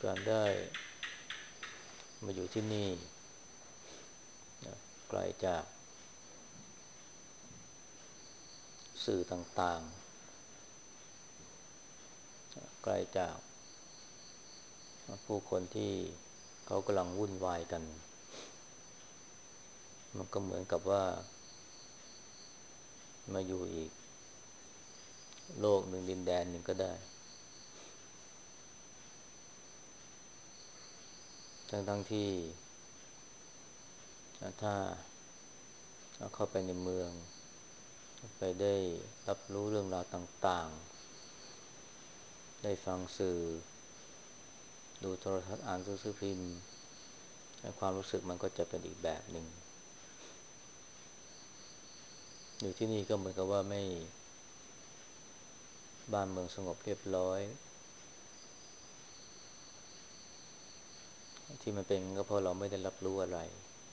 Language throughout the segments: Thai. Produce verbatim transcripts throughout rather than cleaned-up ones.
การได้มาอยู่ที่นี่นะไกลจากสื่อต่างๆไกลจากผู้คนที่เขากำลังวุ่นวายกันมันก็เหมือนกับว่ามาอยู่อีกโลกหนึ่งดินแดนหนึ่งก็ได้ทั้งๆที่ถ้าเข้าไปในเมืองไปได้รับรู้เรื่องราวต่างๆได้ฟังสื่อดูโทรทัศน์อ่านหนังสือพิมพ์ความรู้สึกมันก็จะเป็นอีกแบบหนึ่งอยู่ที่นี่ก็เหมือนกับว่าไม่บ้านเมืองสงบเรียบร้อยที่มันเป็นก็เพราะเราไม่ได้รับรู้อะไร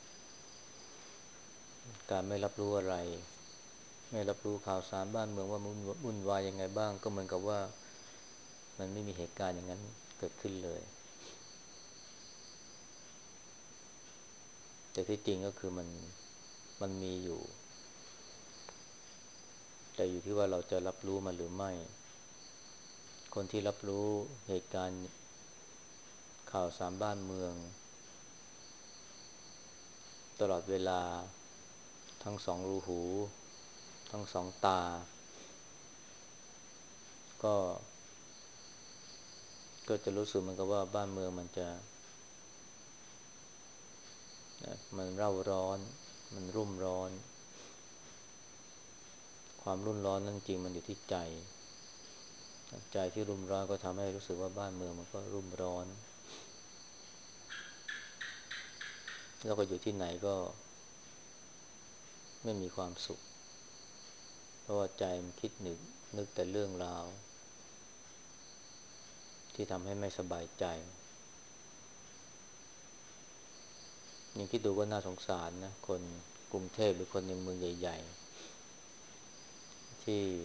การไม่รับรู้อะไรไม่รับรู้ข่าวสารบ้านเมืองว่ามันวุ่นวายยังไงบ้างก็เหมือนกับว่ามันไม่มีเหตุการณ์อย่างนั้นเกิดขึ้นเลยแต่ที่จริงก็คือมันมันมีอยู่แต่อยู่ที่ว่าเราจะรับรู้มันหรือไม่คนที่รับรู้เหตุการณ์ข่าวสารบ้านเมืองตลอดเวลาทั้งสองรูหูทั้งสองตาก็ก็จะรู้สึกเหมือนกับว่าบ้านเมืองมันจะมันเร่าร้อนมันรุ่มร้อนความรุ่มร้อนนั่นจริงมันอยู่ที่ใจใจที่รุ่มร้อนก็ทำให้รู้สึกว่าบ้านเมืองมันก็รุ่มร้อนแล้วก็อยู่ที่ไหนก็ไม่มีความสุขเพราะว่าใจมันคิดนึกนึกแต่เรื่องราวที่ทำให้ไม่สบายใจยังคิดดูก็น่าสงสารนะคนกรุงเทพหรือคนในเมืองใหญ่ๆที่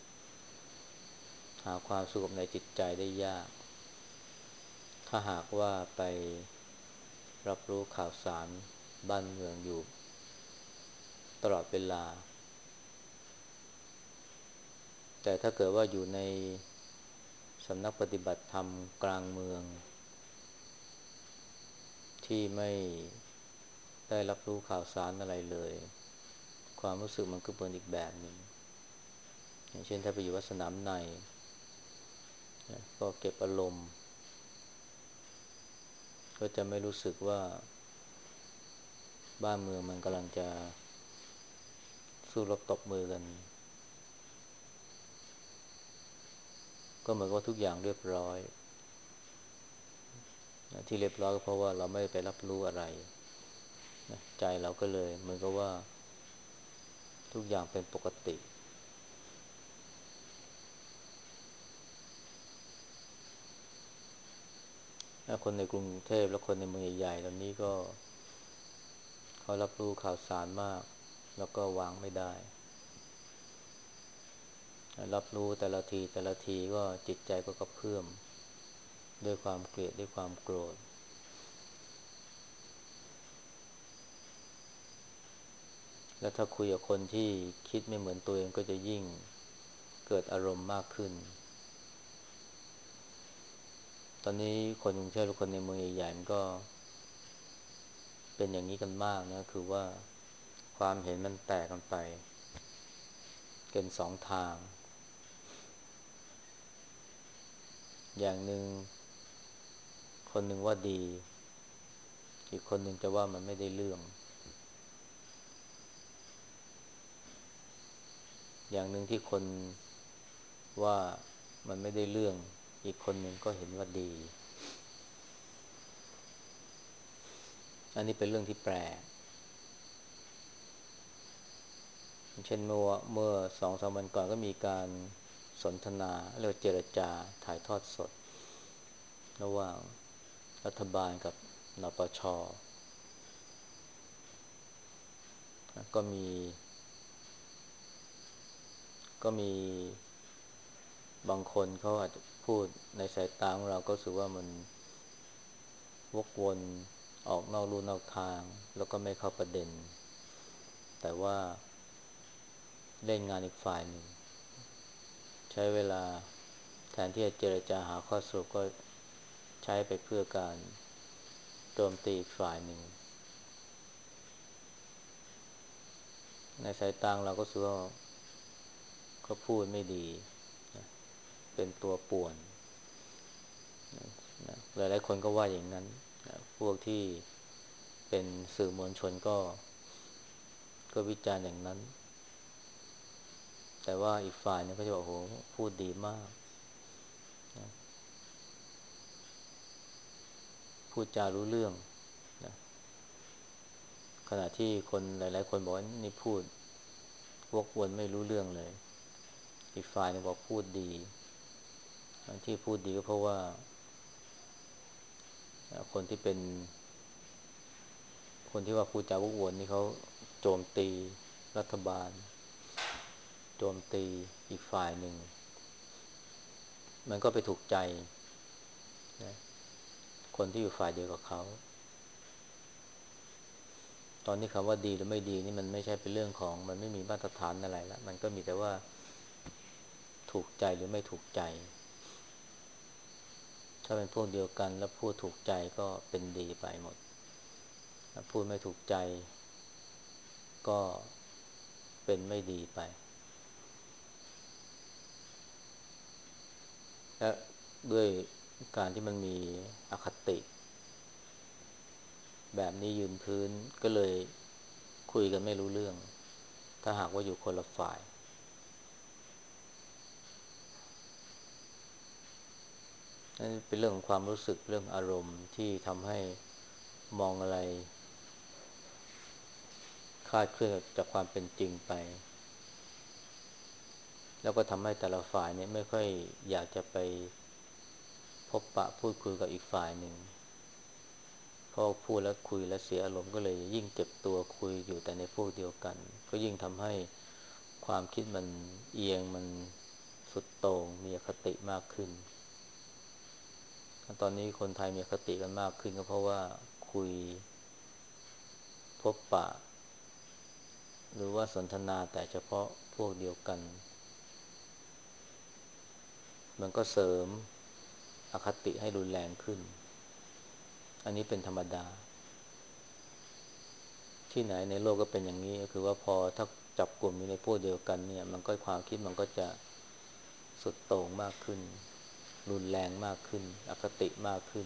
หาความสงบในจิตใจได้ยากถ้าหากว่าไปรับรู้ข่าวสารบ้านเมืองอยู่ตลอดเวลาแต่ถ้าเกิดว่าอยู่ในสำนักปฏิบัติธรรมกลางเมืองที่ไม่ได้รับรู้ข่าวสารอะไรเลยความรู้สึกมันก็เป็นอีกแบบหนึ่งอย่างเช่นถ้าไปอยู่วัดสนามในก็เก็บอารมณ์ก็จะไม่รู้สึกว่าบ้านเมืองมันกำลังจะสู้รบตบมือกันก็เหมือนว่าทุกอย่างเรียบร้อยที่เรียบร้อยก็เพราะว่าเราไม่ไปรับรู้อะไรใจเราก็เลยเหมือนกับว่าทุกอย่างเป็นปกติคนในกรุงเทพและคนในเมืองใหญ่ๆตอนนี้ก็เขารับรู้ข่าวสารมากแล้วก็วางไม่ได้รับรู้แต่ละทีแต่ละทีก็จิตใจก็กระเพื่อมด้วยความเกลียดด้วยความโกรธแล้วถ้าคุยกับคนที่คิดไม่เหมือนตัวเองก็จะยิ่งเกิดอารมณ์มากขึ้นตอนนี้คนกรุงเทพและคนในเมืองใหญ่ๆมันก็เป็นอย่างนี้กันมากนะคือว่าความเห็นมันแตกกันไปเป็นสองทางอย่างหนึ่งคนหนึ่งว่าดีอีกคนหนึ่งจะว่ามันไม่ได้เรื่องอย่างหนึ่งที่คนว่ามันไม่ได้เรื่องอีกคนหนึ่งก็เห็นว่าดีอันนี้เป็นเรื่องที่แปลกเช่นเมื่อเมื่อสองสามวันก่อนก็มีการสนทนาเรียกว่าเจรจาถ่ายทอดสดระหว่างรัฐบาลกับนปชก็มีก็มีบางคนเขาอาจจะพูดในสายตาของเราก็รู้สึกว่ามันวกวนออกนอกลู่นอกทางแล้วก็ไม่เข้าประเด็นแต่ว่าเล่นงานอีกฝ่ายหนึ่งใช้เวลาแทนที่จะเจรจาหาข้อสรุปก็ใช้ไปเพื่อการโจมตีอีกฝ่ายหนึ่งในสายตาเราก็รู้สึกว่าเขาพูดไม่ดีนะเป็นตัวป่วนนะหลายๆคนก็ว่าอย่างนั้นนะพวกที่เป็นสื่อมวลชนก็ก็วิจารณ์อย่างนั้นแต่ว่าอีกฝ่ายนึงก็จะบอกโอ้โหพูดดีมากนะพูดจารู้เรื่องนะขณะที่คนหลายๆคนบอกว่านี่พูดวกวนไม่รู้เรื่องเลยอีกฝ่ายนึงบอกพูดดีที่พูดดีก็เพราะว่าคนที่เป็นคนที่ว่าพูดจาวกวนนี่เขาโจมตีรัฐบาลโจมตีอีกฝ่ายหนึ่งมันก็ไปถูกใจนะคนที่อยู่ฝ่ายเดียวกับเขาตอนนี้คำว่าดีหรือไม่ดีนี่มันไม่ใช่เป็นเรื่องของมันไม่มีมาตรฐานอะไรแล้วมันก็มีแต่ว่าถูกใจหรือไม่ถูกใจถ้าเป็นพวกเดียวกันแล้วพูดถูกใจก็เป็นดีไปหมดถ้าพูดไม่ถูกใจก็เป็นไม่ดีไปและด้วยการที่มันมีอคติแบบนี้ยืนพื้นก็เลยคุยกันไม่รู้เรื่องถ้าหากว่าอยู่คนละฝ่ายนั่นเป็นเรื่องของความรู้สึกเรื่องอารมณ์ที่ทำให้มองอะไรคลาดเคลื่อนจากความเป็นจริงไปแล้วก็ทำให้แต่ละฝ่ายเนี่ยไม่ค่อยอยากจะไปพบปะพูดคุยกับอีกฝ่ายหนึ่งพอพูดแล้วคุยแล้วเสียอารมณ์ก็เลยยิ่งเก็บตัวคุยอยู่แต่ในพวกเดียวกันก็ยิ่งทำให้ความคิดมันเอียงมันสุดโต่งมีอคติมากขึ้นตอนนี้คนไทยมีอคติกันมากขึ้นก็เพราะว่าคุยพบปะหรือว่าสนทนาแต่เฉพาะพวกเดียวกันมันก็เสริมอคติให้รุนแรงขึ้นอันนี้เป็นธรรมดาที่ไหนในโลกก็เป็นอย่างนี้ก็คือว่าพอถ้าจับกลุ่มอยู่ในพวกเดียวกันเนี่ยมันก็ความคิดมันก็จะสุดโต่งมากขึ้นรุนแรงมากขึ้นอคติมากขึ้น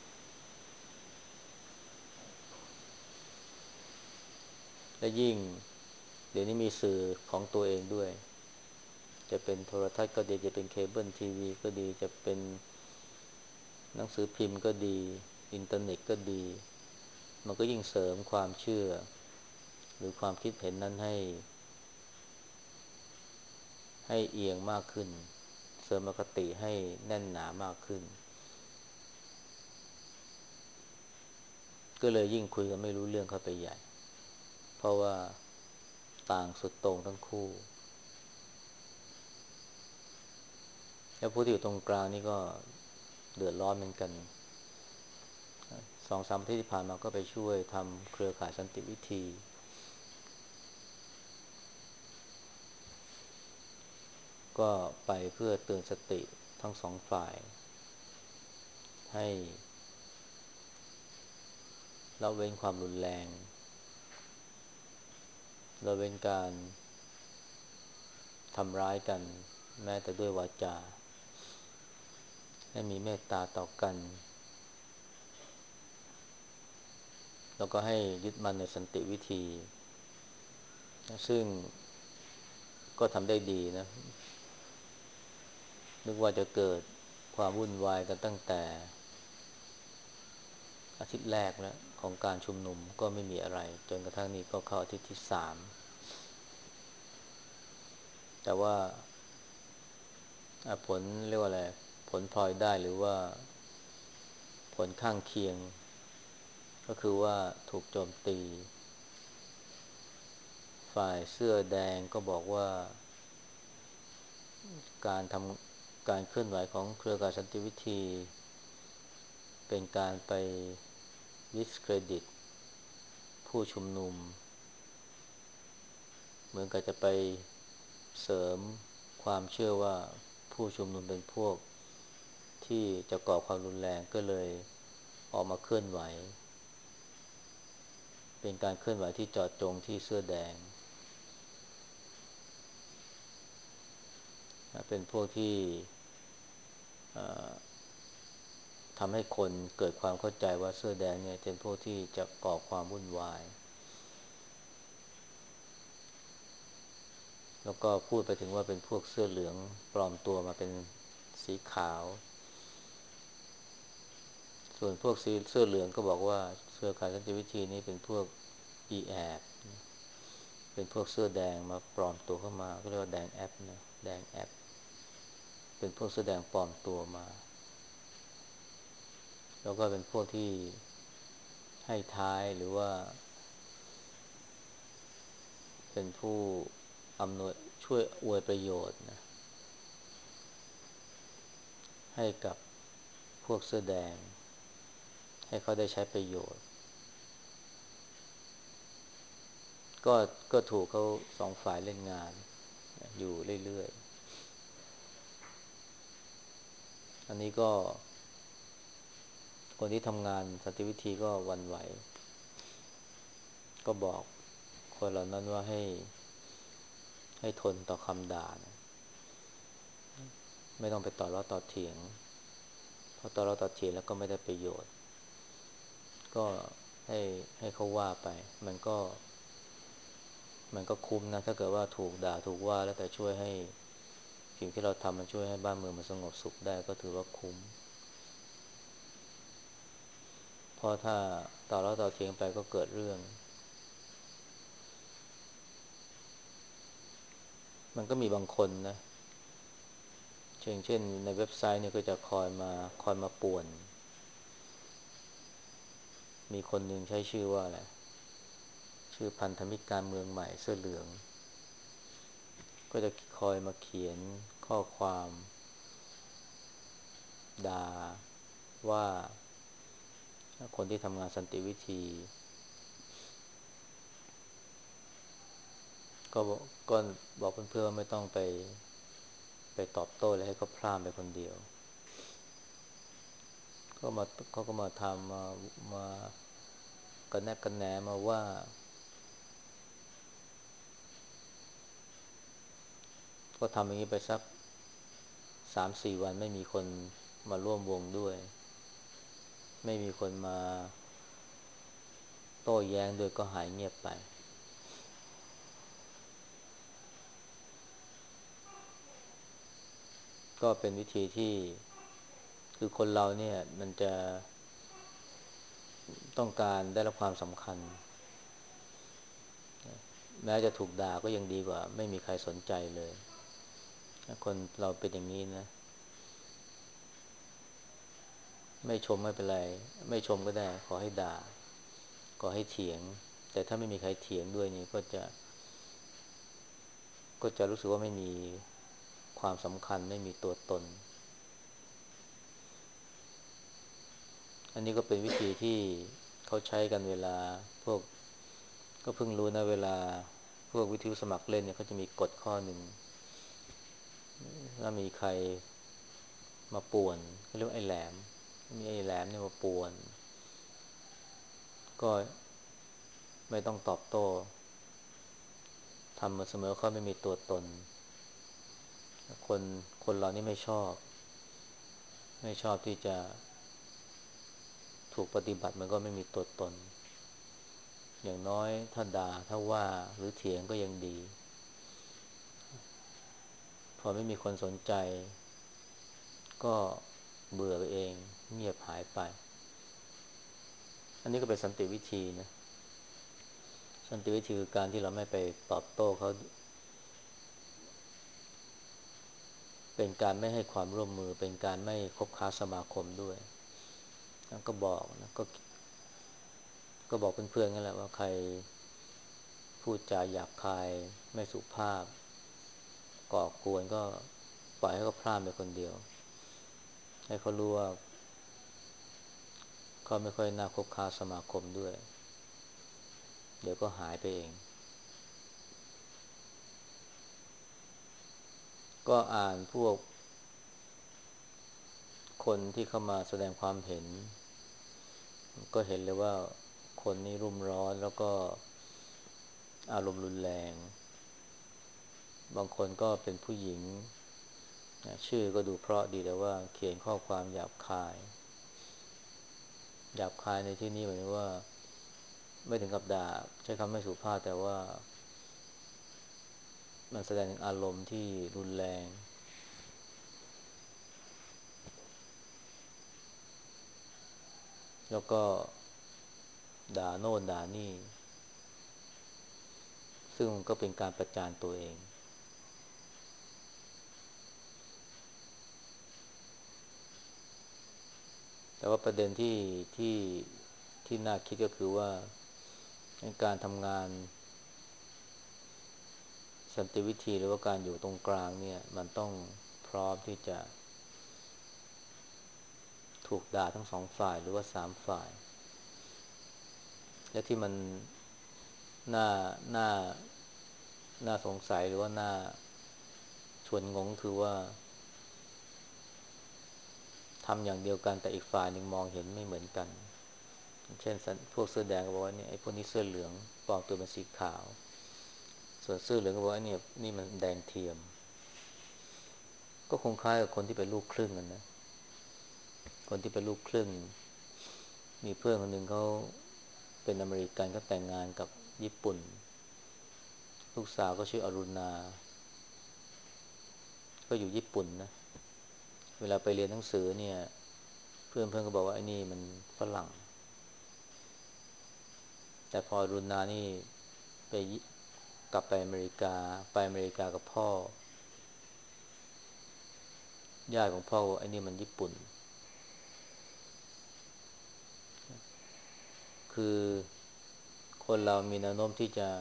และยิ่งเดี๋ยวนี้มีสื่อของตัวเองด้วยจะเป็นโทรทัศน์ก็ดีจะเป็นเคเบิลทีวีก็ดีจะเป็นหนังสือพิมพ์ก็ดีอินเทอร์เน็ตก็ดีมันก็ยิ่งเสริมความเชื่อหรือความคิดเห็นนั้นให้ให้เอียงมากขึ้นเสริมอคติให้แน่นหนามากขึ้นก็เลยยิ่งคุยกันไม่รู้เรื่องเข้าไปใหญ่เพราะว่าต่างสุดโต่งทั้งคู่แล้วผู้ที่อยู่ตรงกลางนี่ก็เดือดร้อนเหมือนกันสองสามอาทิตย์ที่ผ่านมาก็ไปช่วยทำเครือข่ายสันติวิธีก็ไปเพื่อเตือนสติทั้งสองฝ่ายให้ละเว้นความรุนแรงละเว้นการทำร้ายกันแม้แต่ด้วยวาจาให้มีเมตตาต่อกันแล้วก็ให้ยึดมั่นในสันติวิธีซึ่งก็ทำได้ดีนะนึกว่าจะเกิดความวุ่นวายกันตั้งแต่อาทิตย์แรกแล้วของการชุมนุมก็ไม่มีอะไรจนกระทั่งนี้ก็เข้าอาทิตย์ที่สามแต่ว่าผลเรียกว่าอะไรผลพลอยได้หรือว่าผลข้างเคียงก็คือว่าถูกโจมตีฝ่ายเสื้อแดงก็บอกว่าการทำการเคลื่อนไหวของเครือข่ายสันติวิธีเป็นการไป discredit ผู้ชุมนุมเหมือนกับจะไปเสริมความเชื่อว่าผู้ชุมนุมเป็นพวกที่จะก่อความรุนแรงก็เลยออกมาเคลื่อนไหวเป็นการเคลื่อนไหวที่เจาะจงที่เสื้อแดงเป็นพวกที่ทำให้คนเกิดความเข้าใจว่าเสื้อแดงเนี่ยเป็นพวกที่จะก่อความวุ่นวายแล้วก็พูดไปถึงว่าเป็นพวกเสื้อเหลืองปลอมตัวมาเป็นสีขาวส่วนพวกสีเสื้อเหลืองก็บอกว่าเสื้อขายสันติวิธีนี้เป็นพวกอีแอบเป็นพวกเสื้อแดงมาปลอมตัวเข้ามาก็เรียกว่าแดงแอปนะแดงแอปเป็นพวกเสื้อแดงปลอมตัวมาแล้วก็เป็นพวกที่ให้ท้ายหรือว่าเป็นผู้อำนวยช่วยอวยประโยชน์นะให้กับพวกเสื้อแดงให้เขาได้ใช้ประโยชน์ก็ก็ถูกเขาสองฝ่ายเล่นงานอยู่เรื่อยๆอันนี้ก็คนที่ทำงานสันติวิธีก็หวั่นไหวก็บอกคนเหล่านั้นว่าให้ให้ทนต่อคำด่านะไม่ต้องไปต่อล้อต่อเถียงเพราะต่อล้อต่อเถียงแล้วก็ไม่ได้ประโยชน์ก็ให้ให้เขาว่าไปมันก็มันก็คุ้มนะถ้าเกิดว่าถูกด่าถูกว่าแล้วแต่ช่วยให้สิ่งที่เราทำมันช่วยให้บ้านเมืองมันสงบสุขได้ก็ถือว่าคุ้มเพราะถ้าต่อล้อต่อเถียงไปก็เกิดเรื่องมันก็มีบางคนนะเช่นเช่นในเว็บไซต์เนี่ยก็จะคอยมาคอยมาป่วนมีคนหนึ่งใช้ชื่อว่าอะไรชื่อพันธมิตรการเมืองใหม่เสื้อเหลืองก็จะคอยมาเขียนข้อความด่าว่าคนที่ทำงานสันติวิธีก็บอกก็บอกเพื่อนๆว่าไม่ต้องไปไปตอบโต้เลยให้เขาพร่ำไปคนเดียวก็มาเขาก็มาทำมามากันแนกกันแหนมาว่าก็ทำอย่างนี้ไปสักสามสี่วันไม่มีคนมาร่วมวงด้วยไม่มีคนมาโต้แย้งด้วยก็หายเงียบไปก็เป็นวิธีที่คือคนเราเนี่ยมันจะต้องการได้รับความสำคัญแม้จะถูกด่าก็ยังดีกว่าไม่มีใครสนใจเลยคนเราเป็นอย่างนี้นะไม่ชมไม่เป็นไรไม่ชมก็ได้ขอให้ด่าขอให้เถียงแต่ถ้าไม่มีใครเถียงด้วยนี่ก็จะก็จะรู้สึกว่าไม่มีความสำคัญไม่มีตัวตนอันนี้ก็เป็นวิธีที่เขาใช้กันเวลาพวกก็เพิ่งรู้นะเวลาพวกวิทยุสมัครเล่นเนี่ยเขาจะมีกฎข้อหนึ่งถ้ามีใครมาป่วนเขาเรียกว่าไอ้แหลมมีไอ้แหลมเนี่ยมาป่วนก็ไม่ต้องตอบโต้ทำมาเสมอเขาไม่มีตัวตนคนคนเรานี่ไม่ชอบไม่ชอบที่จะถูกปฏิบัติมันก็ไม่มีตัวตนอย่างน้อยถ้าด่าถ้าว่าหรือเถียงก็ยังดีพอไม่มีคนสนใจก็เบื่อไปเองเงียบหายไปอันนี้ก็เป็นสันติวิธีนะสันติวิธีคือการที่เราไม่ไปตอบโต้เขาเป็นการไม่ให้ความร่วมมือเป็นการไม่คบค้าสมาคมด้วยก็บอกนะก็ก็บอกเพื่อนๆกันแหละว่าใครพูดจาหยาบคายไม่สุภาพก่อกวนก็ปล่อยให้เขาพลาดไปคนเดียวให้เขารู้ว่าเขก็ไม่ค่อยน่าคบค้าสมาคมด้วยเดี๋ยวก็หายไปเองก็อ่านพวกคนที่เข้ามาแสดงความเห็นก็เห็นเลยว่าคนนี้รุ่มร้อนแล้วก็อารมณ์รุนแรงบางคนก็เป็นผู้หญิงนะชื่อก็ดูเพราะดีแต่ว่าเขียนข้อความหยาบคายหยาบคายในที่นี้หมายถึงว่าไม่ถึงกับด่าใช้คำไม่สุภาพแต่ว่ามันแสดงอารมณ์ที่รุนแรงแล้วก็ด่าโน่นด่านี่ซึ่งมันก็เป็นการประจานตัวเองแต่ว่าประเด็นที่ที่ที่น่าคิดก็คือว่าการทำงานสันติวิธีหรือว่าการอยู่ตรงกลางเนี่ยมันต้องพร้อมที่จะถูกด่าทั้งสองฝ่ายหรือว่าสามฝ่ายและที่มันน่าน่าน่าสงสัยหรือว่าน่าชวนงงคือว่าทำอย่างเดียวกันแต่อีกฝ่ายหนึ่งมองเห็นไม่เหมือนกันเช่นพวกเสื้อแดงก็บอกว่าเนี่ยไอ้พวกนี้เสื้อเหลืองปลอมตัวเป็นสีขาวส่วนเสื้อเหลืองก็บอกว่าเนี่ยนี่มันแดงเทียมก็คงคล้ายกับคนที่เป็นลูกครึ่งกันนะคนที่เป็นลูกครึ่งมีเพื่อนคนหนึ่งเขาเป็นอเมริกันก็แต่งงานกับญี่ปุ่นลูกสาวก็ชื่ออรุณาก็อยู่ญี่ปุ่นนะเวลาไปเรียนหนังสือเนี่ยเพื่อนเพื่อนก็บอกว่าไอ้นี่มันฝรั่งแต่พออรุณานี่ไปกลับไปอเมริกาไปอเมริกากับพ่อญาติของพ่อว่าไอ้นี่มันญี่ปุ่นคือคนเรามีแนวโน้มที่จะ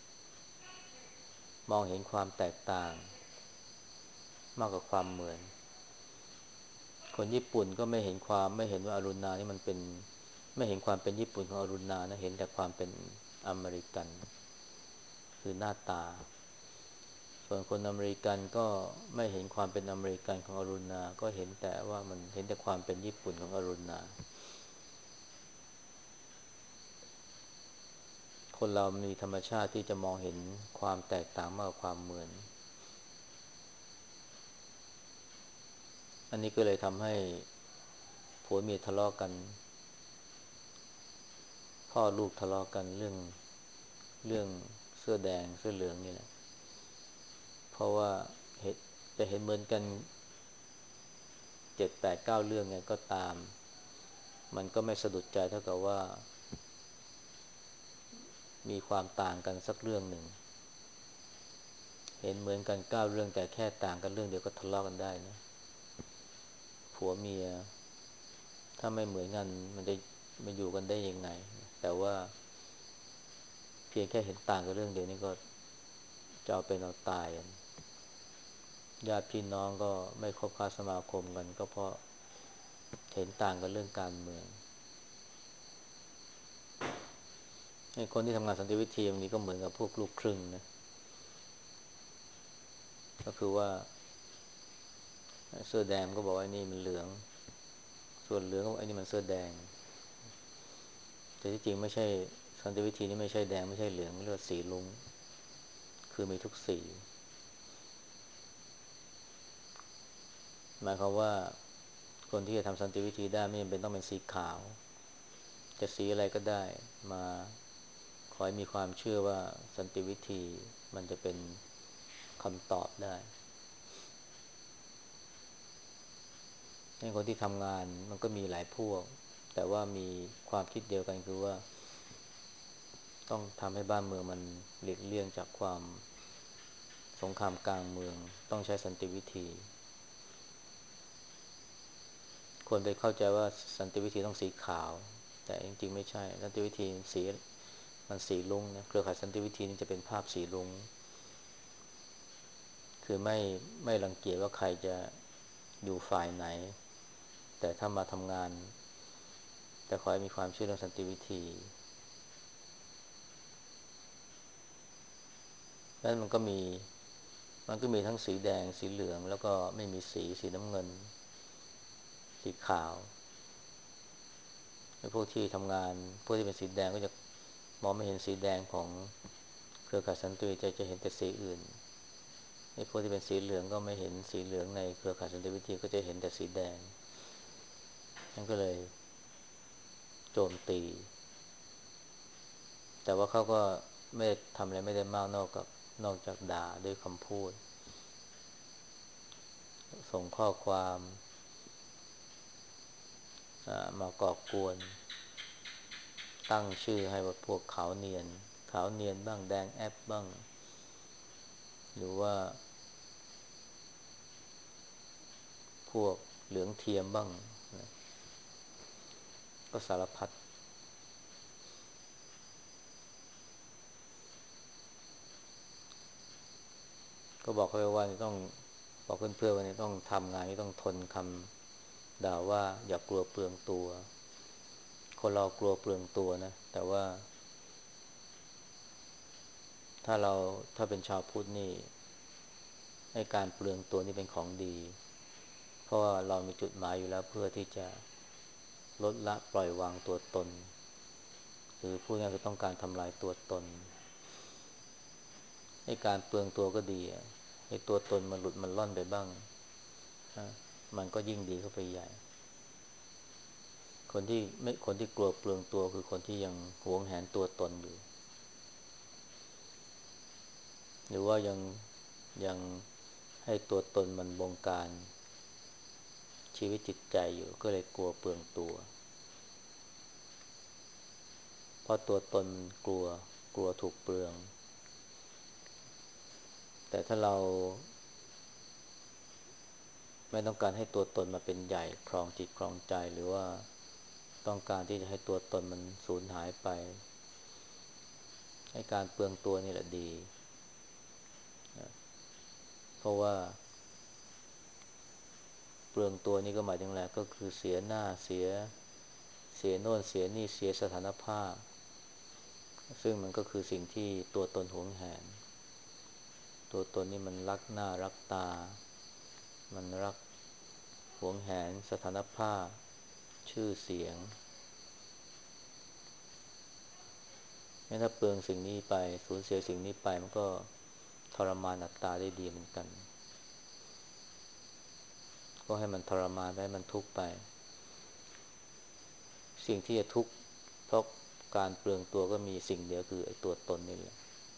มองเห็นความแตกต่างมากกว่าความเหมือนคนญี่ปุ่นก็ไม่เห็นความไม่เห็นว่าอรุณานี่มันเป็นไม่เห็นความเป็นญี่ปุ่นของอรุณานะเห็นแต่ความเป็นอเมริกันคือหน้าตาส่วนคนอเมริกันก็ไม่เห็นความเป็นอเมริกันของอรุณาก็เห็นแต่ว่ามันเห็นแต่ความเป็นญี่ปุ่นของอรุณาคนเรามีธรรมชาติที่จะมองเห็นความแตกต่างมากกว่าความเหมือนอันนี้ก็เลยทำให้ผัวเมียทะเลาะกันพ่อลูกทะเลาะกันเรื่องเรื่องเสื้อแดงเสื้อเหลืองนี่แหละเพราะว่าเห็นจะเห็นเหมือนกันเจ็ดแปดเก้าเรื่องไงก็ตามมันก็ไม่สะดุดใจเท่ากับว่ามีความต่างกันสักเรื่องหนึ่งเห็นเหมือนกันเก้าเรื่องแต่แค่ต่างกันเรื่องเดียวก็ทะเลาะกันได้นะผัวเมียถ้าไม่เหมือนกันมันจะมาอยู่กันได้ยังไงแต่ว่าเพียงแค่เห็นต่างกันเรื่องเดียวนี่ก็จะเอาเป็นเอาตายกันญาติพี่น้องก็ไม่คบค้าสมาคมกันก็เพราะเห็นต่างกันเรื่องการเมืองไอ้คนที่ทำงานสันติวิธีอย่างนี้ก็เหมือนกับพวกลูกครึ่งนะก็คือว่าเสื้อแดงก็บอกว่านี่มันเหลืองส่วนเหลืองก็บอกไอ้นี่มันเสื้อแดงแต่ที่จริงไม่ใช่สันติวิธีนี่ไม่ใช่แดงไม่ใช่เหลืองเรียกว่าสีลุ้งคือมีทุกสีหมายความว่าคนที่จะทำสันติวิธีได้ไม่จำเป็นต้องเป็นสีขาวจะสีอะไรก็ได้มาขอให้มีความเชื่อว่าสันติวิธีมันจะเป็นคำตอบได้ในคนที่ทำงานมันก็มีหลายพวกแต่ว่ามีความคิดเดียวกันคือว่าต้องทำให้บ้านเมืองมันหลีกเลี่ยงจากความสงครามกลางเมืองต้องใช้สันติวิธีคนไปเข้าใจว่าสันติวิธีต้องสีขาวแต่จริงๆไม่ใช่สันติวิธีสีมันสีรุ้งนะเครือข่ายสันติวิธีนี่จะเป็นภาพสีรุ้งคือไม่ไม่รังเกียจว่าใครจะอยู่ฝ่ายไหนแต่ถ้ามาทำงานแต่ขอให้มีความเชื่อเรื่องสันติวิธีแล้วมันก็มีมันก็มีทั้งสีแดงสีเหลืองแล้วก็ไม่มีสีสีน้ำเงินสีขาวไอ้พวกที่ทำงานพวกที่เป็นสีแดงก็จะมองไม่เห็นสีแดงของเครือข่ายสันติวิธีจะเห็นแต่สีอื่นไอ้พวกที่เป็นสีเหลืองก็ไม่เห็นสีเหลืองในเครือข่ายสันติวิธีก็จะเห็นแต่สีแดงนั่นก็เลยโจมตีแต่ว่าเขาก็ไม่ทำอะไรไม่ได้มากนอกกับนอกจากด่าด้วยคำพูดส่งข้อความมาก่อกวนตั้งชื่อให้ว่าพวกขาวเนียนขาวเนียนบ้างแดงแอปบ้างหรือว่าพวกเหลืองเทียมบ้างก็สารพัดก็บอกเขาไปว่าต้องบอกเพื่อนๆว่าต้องทำงานต้องทนคำด่าว่าอย่ากลัวเปลืองตัวคนเรากลัวเปลืองตัวนะแต่ว่าถ้าเราถ้าเป็นชาวพุทธนี่ให้การเปลืองตัวนี่เป็นของดีเพราะว่าเรามีจุดหมายอยู่แล้วเพื่อที่จะลดละปล่อยวางตัวตนหรือพูดง่ายๆคือต้องการทำลายตัวตนให้การเปลืองตัวก็ดีให้ตัวตนมันหลุดมันล่อนไปบ้างมันก็ยิ่งดีเข้าไปใหญ่คนที่ไม่คนที่กลัวเปลืองตัวคือคนที่ยังหวงแหนตัวตนอยู่หรือว่ายังยังให้ตัวตนมันบงการชีวิตจิตใจอยู่ก็เลยกลัวเปลืองตัวเพราะตัวตนมันกลัวกลัวถูกเปลืองแต่ถ้าเราไม่ต้องการให้ตัวตนมาเป็นใหญ่ครองจิตครองใจหรือว่าต้องการที่จะให้ตัวตนมันสูญหายไปให้การเปลืองตัวนี่แหละดีเพราะว่าเปลืองตัวนี่ก็หมายถึงอะไรก็คือเสียหน้าเสียเสียโน่นเสียนี่เสียสถานภาพซึ่งมันก็คือสิ่งที่ตัวตนหวงแหนตัวตนนี่มันรักหน้ารักตามันรักหวงแหนสถานภาพชื่อเสียงงั้นถ้าเปลืองสิ่งนี้ไปสูญเสียสิ่งนี้ไปมันก็ทรมานอัตตาได้ดีเหมือนกันก็ให้มันทรมานให้มันทุกข์ไปสิ่งที่จะทุกข์เพราะการเปลืองตัวก็มีสิ่งเดียวคือไอ้ตัวตนนี่แหละ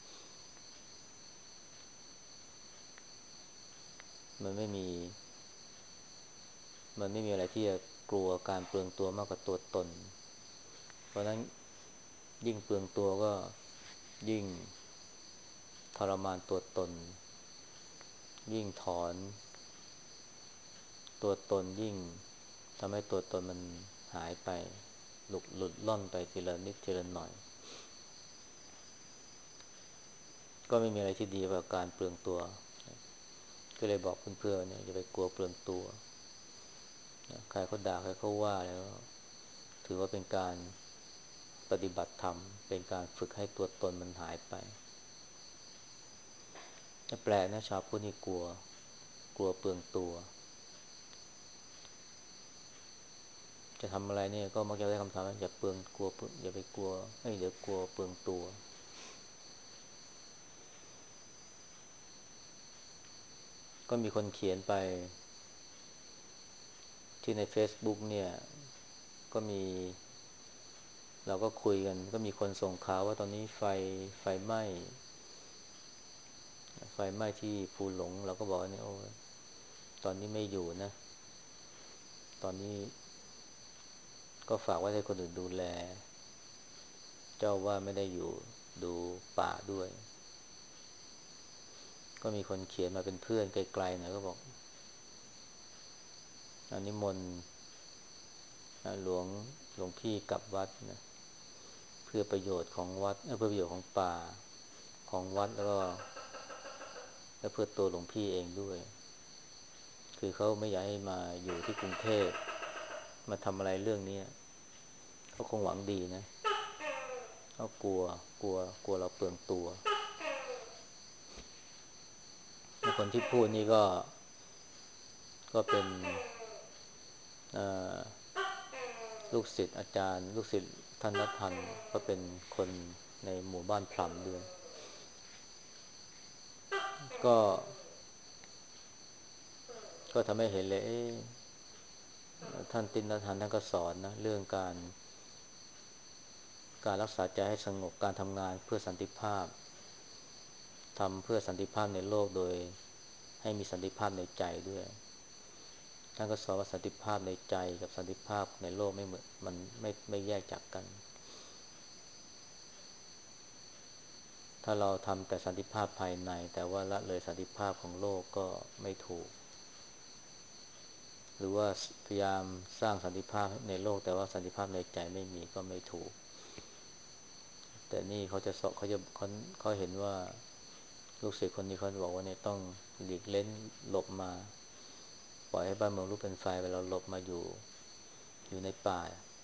มันไม่มีมันไม่มีอะไรที่จะกลัวการเปลืองตัวมากกว่าตัวตนเพราะฉะนั้นยิ่งเปลืองตัวก็ยิ่งทรมานตัวตนยิ่งถอนตัวตนยิ่งทำให้ตัวตนมันหายไปหลุดหลุดล่อนไปทีละนิดทีละหน่อยก็ไม่มีอะไรที่ดีกว่าการเปลืองตัวก็เลยบอกเพื่อนๆเนี่ยอย่าไปกลัวเปลืองตัวใครเขาด่าใครเขาว่าแล้วถือว่าเป็นการปฏิบัติธรรมเป็นการฝึกให้ตัวตนมันหายไปแต่แปลกนะชาวพุทธนี่กลัวกลัวเปลืองตัวจะทำอะไรเนี่ยก็มักจะได้คำถามว่าอย่าเปลืองกลัวอย่าไปกลัวเอ้ยเดี๋ยวกลัวเปลืองตัวก็มีคนเขียนไปที่ใน Facebook เนี่ยก็มีเราก็คุยกันก็มีคนส่งข่าวว่าตอนนี้ไฟไฟไหม้ไฟไหม้ที่ภูหลงเราก็บอกว่าเนี่ยโอ้ตอนนี้ไม่อยู่นะตอนนี้ก็ฝากไว้ให้คนอื่นดูแลเจ้าว่าไม่ได้อยู่ดูป่าด้วยก็มีคนเขียนมาเป็นเพื่อนไกลๆหน่อยก็บอกอันนี้มนต์หลวงหลวงพี่กลับวัดนะเพื่อประโยชน์ของวัดเพื่อประโยชน์ของป่าของวัดแล้วก็และเพื่อตัวหลวงพี่เองด้วยคือเขาไม่อยากให้มาอยู่ที่กรุงเทพมาทำอะไรเรื่องนี้เขาคงหวังดีนะเขากลัวกลัวกลัวเราเปลืองตัวคนที่พูดนี่ก็ก็เป็นลูกศิษย์อาจารย์ลูกศิษย์ท่านนัทธันก็เป็นคนในหมู่บ้านพลัมด้วยก็ก็ทำให้เห็นเลยท่านตินนัทธันท่านก็สอนนะเรื่องการการรักษาใจให้สงบการทำงานเพื่อสันติภาพทำเพื่อสันติภาพในโลกโดยให้มีสันติภาพในใจด้วยท่านก็สอนว่าสันติภาพในใจกับสันติภาพในโลกไม่เหมือนมันไม่ไม่แยกจากกันถ้าเราทำแต่สันติภาพภายในแต่ว่าละเลยสันติภาพของโลกก็ไม่ถูกหรือว่าพยายามสร้างสันติภาพในโลกแต่ว่าสันติภาพในใจไม่มีก็ไม่ถูกแต่นี่เขาจะสอนเขาจะเขาเขาเห็นว่าลูกศิษย์คนนี้เขาบอกว่าเนี่ยต้องหลีกเล้นหลบมาปล่อยให้บ้านเมืองลุกเป็นไฟไปเราหลบมาอยู่อยู่ในป่า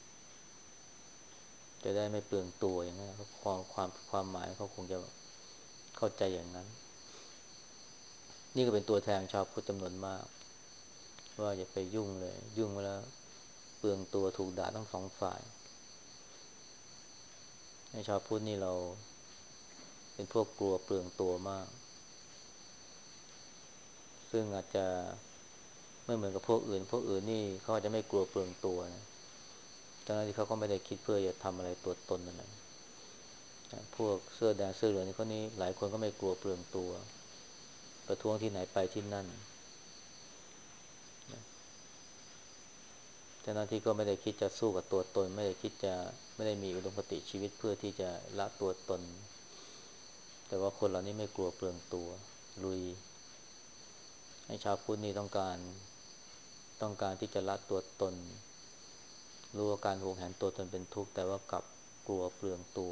จะได้ไม่เปลืองตัวอย่างนั้นเขาความความความหมายเขาคงจะเข้าใจอย่างนั้นนี่ก็เป็นตัวแทนชาวพุทธจำนวนมากว่าอย่าไปยุ่งเลยยุ่งแล้วเปลืองตัวถูกด่าทั้งสองฝ่ายในชาวพุทธนี่เราเป็นพวกกลัวเปลืองตัวมากซึ่งอาจจะไม่เหมือนกับพวกอื่นพวกอื่นนี่เขาอาจจะไม่กลัวเปลืองตัวนะทั้งที่เขาก็ไม่ได้คิดเพื่อจะทำอะไรตัวตนอะไรพวกเสื้อแดงเสื้อเหลืองนี่คนนี้หลายคนก็ไม่กลัวเปลืองตัวประท้วงที่ไหนไปที่นั่นเจ้าหน้าที่ก็ไม่ได้คิดจะสู้กับตัวตนไม่ได้คิดจะไม่ได้มีอุดมคติชีวิตเพื่อที่จะละตัวตนแต่ว่าคนเหล่านี้ไม่กลัวเปลืองตัวลุยให้ชาวพุทธนี่ต้องการต้องการที่จะละตัวตนรู้ว่าการหวงแหนตัวตนเป็นทุกข์แต่ว่ากลับกลัวเปลืองตัว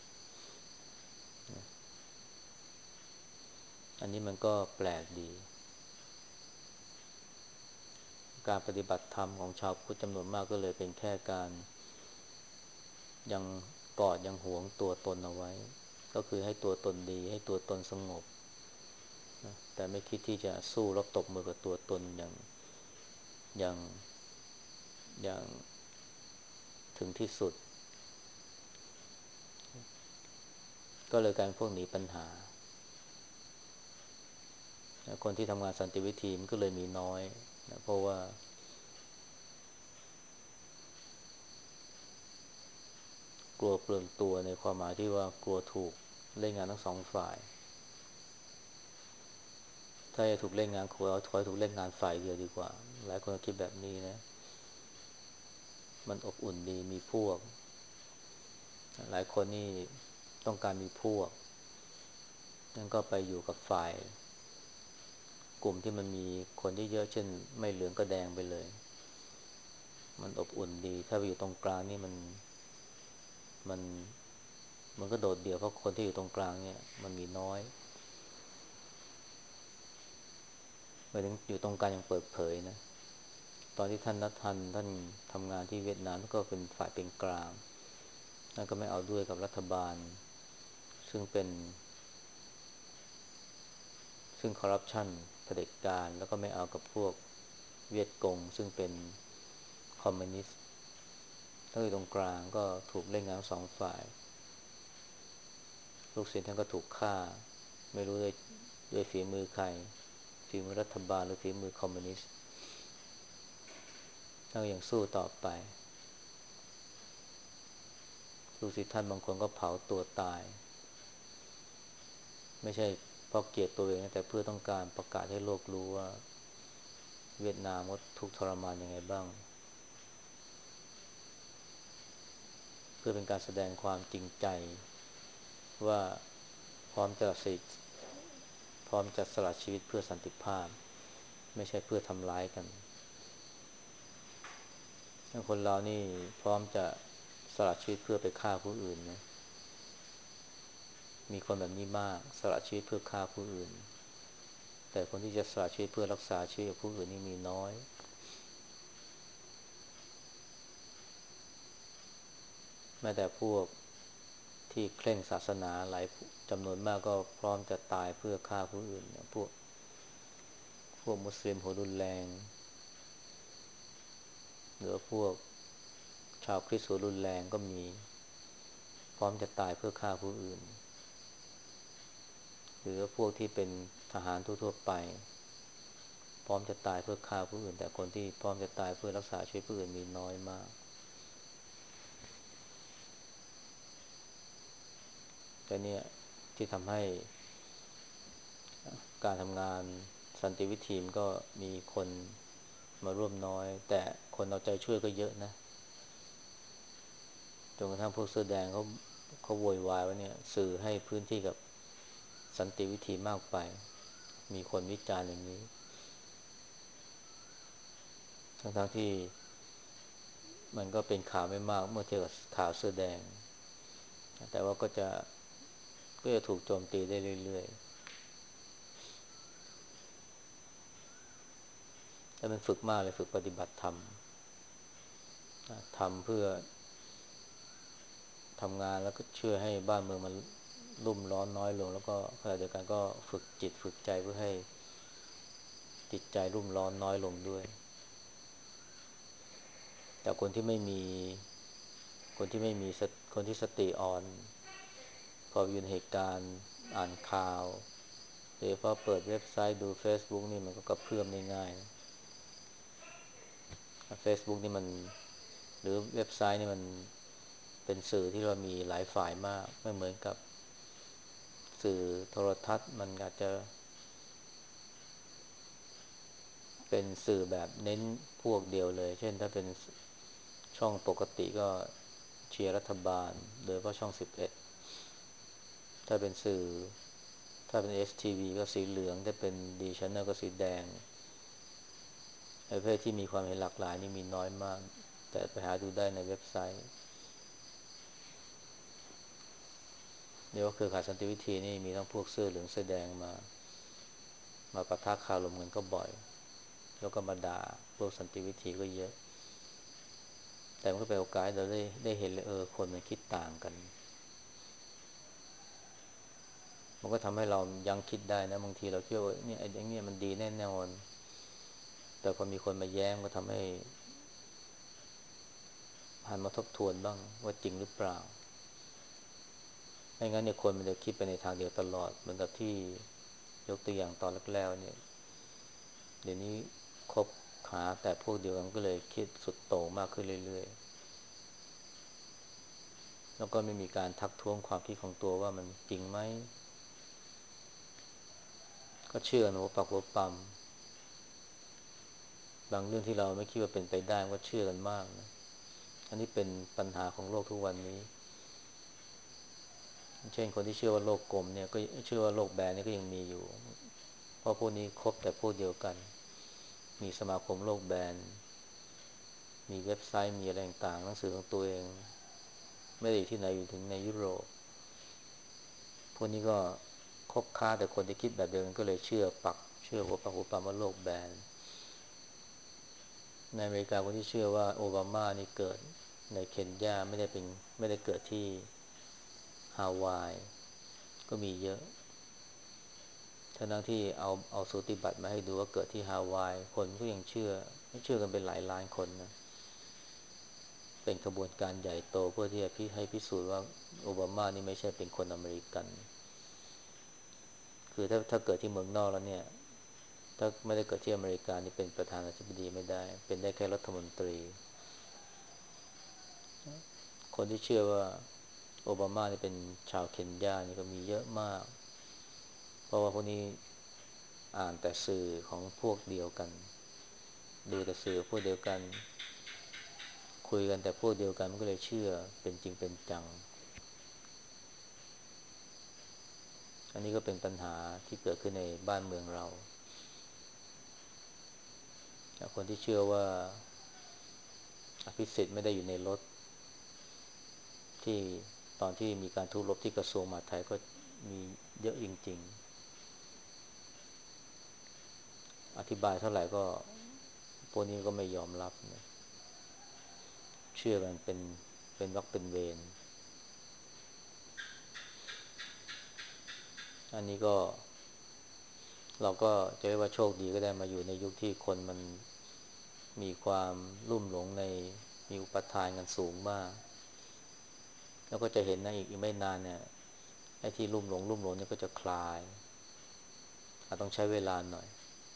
อันนี้มันก็แปลกดีการปฏิบัติธรรมของชาวพุทธจำนวนมากก็เลยเป็นแค่การยังกอดยังหวงตัวตนเอาไว้ก็คือให้ตัวตนดีให้ตัวตนสงบนะแต่ไม่คิดที่จะสู้รบตบมือกับตัวตนอย่างอย่างอย่างถึงที่สุดก็เลยกลายเป็นพวกหนีปัญหาคนที่ทำงานสันติวิธีมันก็เลยมีน้อยนะเพราะว่ากลัวเปลืองตัวในความหมายที่ว่ากลัวถูกเล่นงานทั้งสองฝ่ายถ้าจะถูกเล่นงานขอถอยถูกเล่นงานฝ่ายเดียวดีกว่าหลายคนคิดแบบนี้นะมันอบอุ่นดีมีพวกหลายคนนี่ต้องการมีพวกนั่นก็ไปอยู่กับฝ่ายกลุ่มที่มันมีคนที่เยอะเช่นไม่เหลืองก็แดงไปเลยมันอบอุ่นดีถ้าไปอยู่ตรงกลางนี่มันมันมันก็โดดเดี่ยวเพราะคนที่อยู่ตรงกลางเนี่ยมันมีน้อยไปถึงอยู่ตรงกลางยังเปิดเผยนะตอนที่ท่านนัทธันท่านทำงานที่เวียดนามก็เป็นฝ่ายเป็นกลางท่านก็ไม่เอาด้วยกับรัฐบาลซึ่งเป็นซึ่งคอร์รัปชันเผด็จการแล้วก็ไม่เอากับพวกเวียดกงซึ่งเป็นคอมมิวนิสต์ถ้าอยู่ตรงกลางก็ถูกเล่นงานสองฝ่ายลูกศิษย์ท่านก็ถูกฆ่าไม่รู้ด้วยด้วยฝีมือใครฝีมือรัฐบาลหรือฝีมือคอมมิวนิสต์ท่านก็ยังสู้ต่อไปลูกศิษย์ท่านบางคนก็เผาตัวตายไม่ใช่เพราะเกลียดตัวเองแต่เพื่อต้องการประกาศให้โลกรู้ว่าเวียดนามก็ทุกข์ทรมานยังไงบ้างเพื่อเป็นการแสดงความจริงใจว่าพร้อมจะสิพร้อมจะสละชีวิตเพื่อสันติภาพไม่ใช่เพื่อทำร้ายกันถ้าคนเรานี่พร้อมจะสละชีวิตเพื่อไปฆ่าผู้อื่นนะมีคนแบบนี้มากสละชีวิตเพื่อฆ่าผู้อื่นแต่คนที่จะสละชีวิตเพื่อรักษาชีวิตผู้อื่นนี่มีน้อยม้แต่พวกที่เคร่งศาสนาหลายจำนวนมากก็พร้อมจะตายเพื่อฆ่าผู้อื่นอย่างพวกพวกมุสลิมหัวรุนแรงหรือพวกชาวคริสต์หัวรุนแรงก็มีพร้อมจะตายเพื่อฆ่าผู้อื่นหรือพวกที่เป็นทหารทั่วๆไปพร้อมจะตายเพื่อฆ่าผู้อื่นแต่คนที่พร้อมจะตายเพื่อรักษาชีวิตผู้อื่นมีน้อยมากแต่เนี่ยที่ทำให้การทำงานสันติวิธีมก็มีคนมาร่วมน้อยแต่คนเอาใจช่วยก็เยอะนะจนกระทั่งพวกเสื้อแดงเขาเขาโวยวายว่าเนี่ยสื่อให้พื้นที่กับสันติวิธีมากไปมีคนวิจารณ์อย่างนี้ทั้งๆที่มันก็เป็นข่าวไม่มากเมื่อเทียบกับข่าวเสื้อแดงแต่ว่าก็จะก็จะถูกโจมตีได้เรื่อยๆแล้วมันฝึกมากเลยฝึกปฏิบัติธรรมทำเพื่อทำงานแล้วก็ช่วยให้บ้านเมืองมันรุ่มร้อนน้อยลงแล้วก็ขณะเดียวกันก็ฝึกจิตฝึกใจเพื่อให้จิตใจรุ่มร้อนน้อยลงด้วยแต่คนที่ไม่มีคนที่ไม่มีคนที่สติอ่อนพออยู่ในเหตุการณ์อ่านข่าวโดยเฉพาะเปิดเว็บไซต์ดู Facebook นี่มันก็กระเพื่อมได้ง่ายนะ Facebook นี่มันหรือเว็บไซต์นี่มันเป็นสื่อที่เรามีหลายฝ่ายมากไม่เหมือนกับสื่อโทรทัศน์มันอาจจะเป็นสื่อแบบเน้นพวกเดียวเลยเช่นถ้าเป็นช่องปกติก็เชียร์รัฐบาลโดยเฉพาะช่องสิบเอ็ดถ้าเป็นสื่อถ้าเป็น เอส ที วี ก็สีเหลืองถ้าเป็น D Channel ก็สีแดงประเภทที่มีความเห็นหลากหลายนี่มีน้อยมากแต่ไปหาดูได้ในเว็บไซต์เรียกว่าเครือข่ายสันติวิธีนี่มีทั้งพวกเสื้อเหลืองเสื้อแดงมามาปะทะคารมกันก็บ่อยแล้วก็มาด่าพวกสันติวิธีก็เยอะแต่มันก็เป็นโอกาสเราได้ได้เห็นเลยเออคนมันคิดต่างกันมันก็ทำให้เรายังคิดได้นะบางทีเราคิดว่าเนี่ยไอ้อย่างเนี้ยมันดีแน่นอนแต่พอมีคนมาแย้งก็ทำให้หันมาทบทวนบ้างว่าจริงหรือเปล่าไม่งั้นเนี่ยคนมันจะคิดไปในทางเดียวตลอดเหมือนกับที่ยกตัวอย่างตอนแรกๆเนี่ยเดี๋ยวนี้คบหาแต่พวกเดียวกันก็เลยคิดสุดโต่งมากขึ้นเรื่อยๆแล้วก็ไม่มีการทักท้วงความคิดของตัวว่ามันจริงไหมก็เชื่อนะหัวปักหัวปั๊มบางเรื่องที่เราไม่คิดว่าเป็นไปได้ก็เชื่อกันมากนะอันนี้เป็นปัญหาของโลกทุกวันนี้เช่นคนที่เชื่อว่าโลกกลมเนี่ยก็เชื่อว่าโลกแบนนี่ก็ยังมีอยู่เพราะพวกนี้คบแต่พวกเดียวกันมีสมาคมโลกแบนมีเว็บไซต์มีอะไรต่างๆหนังสือของตัวเองไม่ได้อยู่ที่ไหนอยู่ถึงในยุโรปพวกนี้ก็คบค้าแต่คนที่คิดแบบเดียวกันก็เลยเชื่อปักเชื่อหัวปักหัวปั๊มว่าโลกแบนในอเมริกาคนที่เชื่อว่าโอบามานี่เกิดในเคนยาไม่ได้เป็นไม่ได้เกิดที่ฮาวายก็มีเยอะทั้งที่เอาเอาสูติบัตรมาให้ดูว่าเกิดที่ฮาวายคนก็ยังเชื่อไม่เชื่อกันเป็นหลายล้านคนนะเป็นกระบวนการใหญ่โตเพื่อที่จะให้พิสูจน์ว่าโอบามานี่ไม่ใช่เป็นคนอเมริกันคือถ้าถ้าเกิดที่เมืองนอกแล้วเนี่ยถ้าไม่ได้เกิดที่อเมริกานี่เป็นประธานาธิบดีไม่ได้เป็นได้แค่รัฐมนตรีคนที่เชื่อว่าโอบามานี่เป็นชาวเคนยานี่ก็มีเยอะมากเพราะว่าพวกนี้อ่านแต่สื่อของพวกเดียวกันดูแต่สื่อพวกเดียวกันคุยกันแต่พวกเดียวกันมันก็เลยเชื่อเป็นจริงเป็นจังอันนี้ก็เป็นปัญหาที่เกิดขึ้นในบ้านเมืองเราคนที่เชื่อว่าอภิสิทธิ์ไม่ได้อยู่ในรถที่ตอนที่มีการทุบรบที่กระทรวงมหาดไทยก็มีเยอะจริงๆอธิบายเท่าไหร่ก็พวกนี้ก็ไม่ยอมรับนะเชื่อกันเป็นเป็นวรรคเป็นเวรอันนี้ก็เราก็จะเรียกว่าโชคดีก็ได้มาอยู่ในยุคที่คนมันมีความลุ่มหลงในมีอุปทานกันสูงมากแล้วก็จะเห็นนะอีกไม่นานเนี่ยไอ้ที่ลุ่มหลงลุ่มหลงเนี่ยก็จะคลายอาจต้องใช้เวลาหน่อย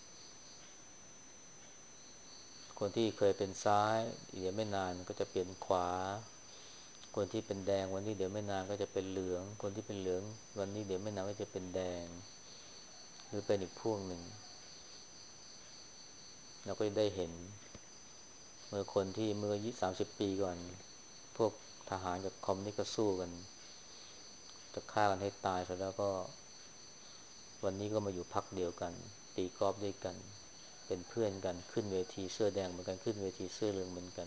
คนที่เคยเป็นซ้ายเดี๋ยวไม่นานก็จะเปลี่ยนขวาคนที่เป็นแดงวันนี้เดี๋ยวไม่นานก็จะเป็นเหลืองคนที่เป็นเหลืองวันนี้เดี๋ยวไม่นานก็จะเป็นแดงหรือเป็นอีกพวกหนึ่งเราก็ได้เห็นเมื่อคนที่เมื่อยี่สามสิบปีก่อนพวกทหารกับคอมมิวนิสต์ก็สู้กันจะฆ่ากันให้ตายเสร็จแล้วก็วันนี้ก็มาอยู่พรรคเดียวกันตีกอล์ฟด้วยกันเป็นเพื่อนกันขึ้นเวทีเสื้อแดงเหมือนกันขึ้นเวทีเสื้อเหลืองเหมือนกัน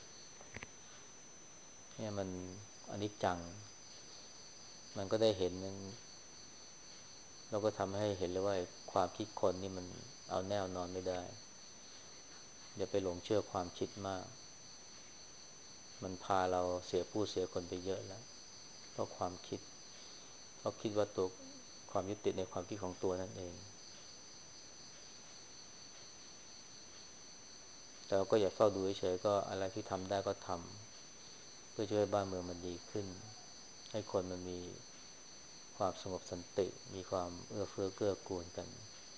เนี่ยมันอนิจจังมันก็ได้เห็นเราก็ทำให้เห็นเลยว่าความคิดคนนี่มันเอาแน่นอนไม่ได้อย่าไปหลงเชื่อความคิดมากมันพาเราเสียผู้เสียคนไปเยอะแล้วเพราะความคิดเพราะคิดว่าตัวความยึดติดในความคิดของตัวนั่นเองแต่เราก็อย่าเฝ้าดูเฉยๆก็อะไรที่ทำได้ก็ทำเพื่อช่วยบ้านเมืองมันดีขึ้นให้คนมันมีความสงบสันติมีความเอื้อเฟื้อเกื้อกูลกัน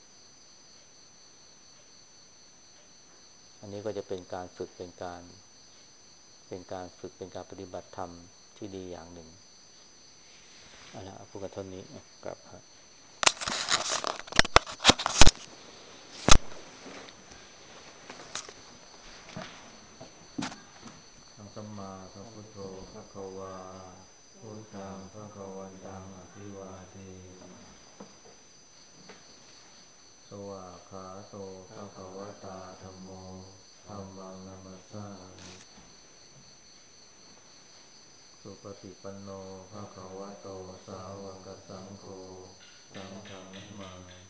อันนี้ก็จะเป็นการฝึกเป็นการเป็นการฝึกเป็นการปฏิบัติธรรมที่ดีอย่างหนึ่งเอาละพูดกันเท่านี้กลับครับสัมมาสัมพุทโธภควาพุทธังภควันตังอภิวาเทสวากขาโตภควตาธัมโมธัมมังนัมมัสสามิสุปฏิปันโนภควโตสาวกสังโฆสังฆังนามา